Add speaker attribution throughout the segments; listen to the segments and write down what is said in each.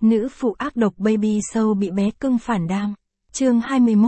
Speaker 1: Nữ phụ ác độc baby show bị bé cưng phản đam. Chương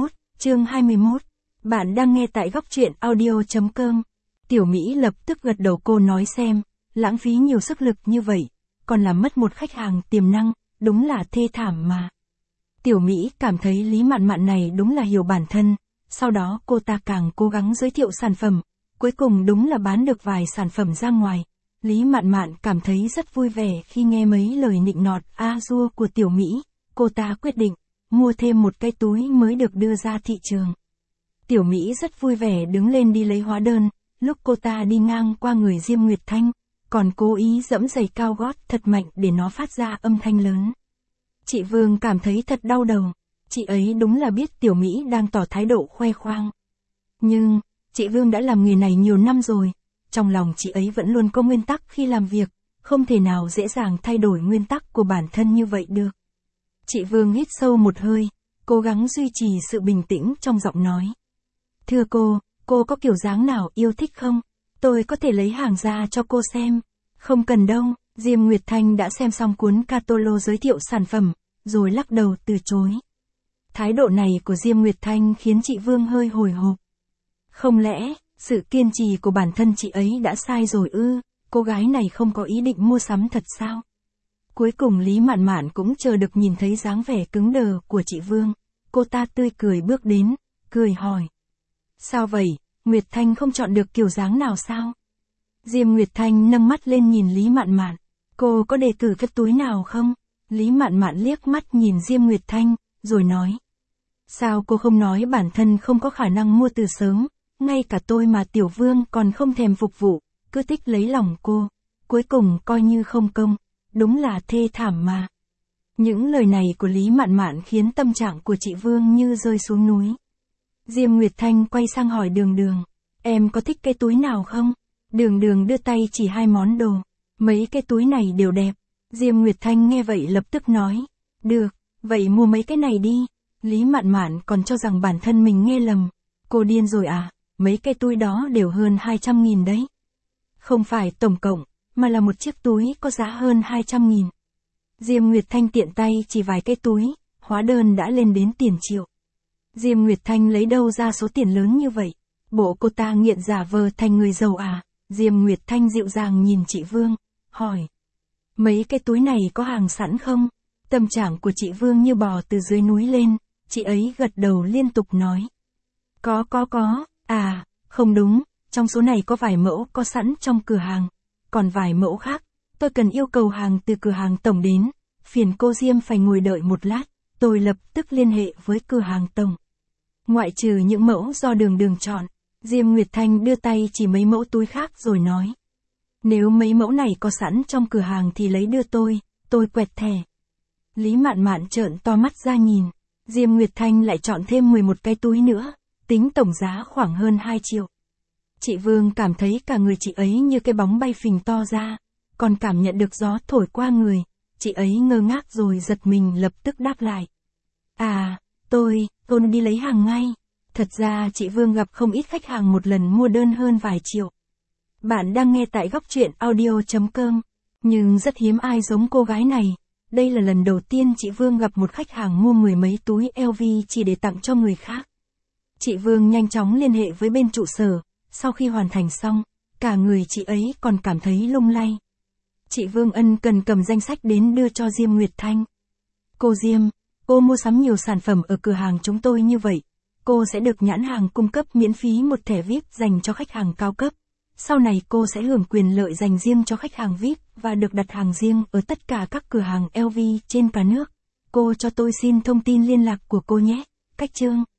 Speaker 1: 21. Bạn đang nghe tại góc truyện audio.com. Tiểu Mỹ lập tức gật đầu, cô nói xem, lãng phí nhiều sức lực như vậy, còn làm mất một khách hàng tiềm năng, đúng là thê thảm mà. Tiểu Mỹ cảm thấy Lý Mạn Mạn này đúng là hiểu bản thân, sau đó cô ta càng cố gắng giới thiệu sản phẩm, cuối cùng đúng là bán được vài sản phẩm ra ngoài. Lý Mạn Mạn cảm thấy rất vui vẻ khi nghe mấy lời nịnh nọt a-dua của Tiểu Mỹ, cô ta quyết định mua thêm một cái túi mới được đưa ra thị trường. Tiểu Mỹ rất vui vẻ đứng lên đi lấy hóa đơn, lúc cô ta đi ngang qua người Diêm Nguyệt Thanh, còn cố ý giẫm giày cao gót thật mạnh để nó phát ra âm thanh lớn. Chị Vương cảm thấy thật đau đầu, chị ấy đúng là biết Tiểu Mỹ đang tỏ thái độ khoe khoang. Nhưng, chị Vương đã làm nghề này nhiều năm rồi, trong lòng chị ấy vẫn luôn có nguyên tắc khi làm việc, không thể nào dễ dàng thay đổi nguyên tắc của bản thân như vậy được. Chị Vương hít sâu một hơi, cố gắng duy trì sự bình tĩnh trong giọng nói. Thưa cô có kiểu dáng nào yêu thích không? Tôi có thể lấy hàng ra cho cô xem. Không cần đâu, Diêm Nguyệt Thanh đã xem xong cuốn catalog giới thiệu sản phẩm, rồi lắc đầu từ chối. Thái độ này của Diêm Nguyệt Thanh khiến chị Vương hơi hồi hộp. Không lẽ, sự kiên trì của bản thân chị ấy đã sai rồi ư? Cô gái này không có ý định mua sắm thật sao? Cuối cùng Lý Mạn Mạn cũng chờ được nhìn thấy dáng vẻ cứng đờ của chị Vương. Cô ta tươi cười bước đến, cười hỏi. Sao vậy, Nguyệt Thanh không chọn được kiểu dáng nào sao? Diêm Nguyệt Thanh nâng mắt lên nhìn Lý Mạn Mạn. Cô có đề cử cái túi nào không? Lý Mạn Mạn liếc mắt nhìn Diêm Nguyệt Thanh, rồi nói. Sao cô không nói bản thân không có khả năng mua từ sớm, ngay cả tôi mà Tiểu Vương còn không thèm phục vụ, cứ thích lấy lòng cô, cuối cùng coi như không công, đúng là thê thảm mà. Những lời này của Lý Mạn Mạn khiến tâm trạng của chị Vương như rơi xuống núi. Diêm Nguyệt Thanh quay sang hỏi Đường Đường, em có thích cái túi nào không? Đường Đường đưa tay chỉ hai món đồ, mấy cái túi này đều đẹp. Diêm Nguyệt Thanh nghe vậy lập tức nói, được, vậy mua mấy cái này đi. Lý Mạn Mạn còn cho rằng bản thân mình nghe lầm, cô điên rồi à, mấy cái túi đó đều hơn 200.000 đấy. Không phải tổng cộng, mà là một chiếc túi có giá hơn 200.000. Diêm Nguyệt Thanh tiện tay chỉ vài cái túi, hóa đơn đã lên đến tiền triệu. Diêm Nguyệt Thanh lấy đâu ra số tiền lớn như vậy? Bộ cô ta nghiện giả vờ thành người giàu à? Diêm Nguyệt Thanh dịu dàng nhìn chị Vương, hỏi. Mấy cái túi này có hàng sẵn không? Tâm trạng của chị Vương như bò từ dưới núi lên, chị ấy gật đầu liên tục nói. Có, à, không đúng, trong số này có vài mẫu có sẵn trong cửa hàng, còn vài mẫu khác, tôi cần yêu cầu hàng từ cửa hàng tổng đến, phiền cô Diêm phải ngồi đợi một lát, tôi lập tức liên hệ với cửa hàng tổng. Ngoại trừ những mẫu do Đường Đường chọn, Diêm Nguyệt Thanh đưa tay chỉ mấy mẫu túi khác rồi nói. Nếu mấy mẫu này có sẵn trong cửa hàng thì lấy đưa tôi quẹt thẻ. Lý Mạn Mạn trợn to mắt ra nhìn, Diêm Nguyệt Thanh lại chọn thêm 11 cái túi nữa, tính tổng giá khoảng hơn 2 triệu. Chị Vương cảm thấy cả người chị ấy như cái bóng bay phình to ra, còn cảm nhận được gió thổi qua người, chị ấy ngơ ngác rồi giật mình lập tức đáp lại. À, tôi đi lấy hàng ngay. Thật ra chị Vương gặp không ít khách hàng một lần mua đơn hơn vài triệu. Bạn đang nghe tại góc truyện audio.com, nhưng rất hiếm ai giống cô gái này. Đây là lần đầu tiên chị Vương gặp một khách hàng mua 10 mấy túi LV chỉ để tặng cho người khác. Chị Vương nhanh chóng liên hệ với bên trụ sở, sau khi hoàn thành xong, cả người chị ấy còn cảm thấy lung lay. Chị Vương ân cần cầm danh sách đến đưa cho Diêm Nguyệt Thanh. Cô Diêm, cô mua sắm nhiều sản phẩm ở cửa hàng chúng tôi như vậy, cô sẽ được nhãn hàng cung cấp miễn phí một thẻ VIP dành cho khách hàng cao cấp. Sau này cô sẽ hưởng quyền lợi dành riêng cho khách hàng VIP và được đặt hàng riêng ở tất cả các cửa hàng LV trên cả nước. Cô cho tôi xin thông tin liên lạc của cô nhé. Cách chương.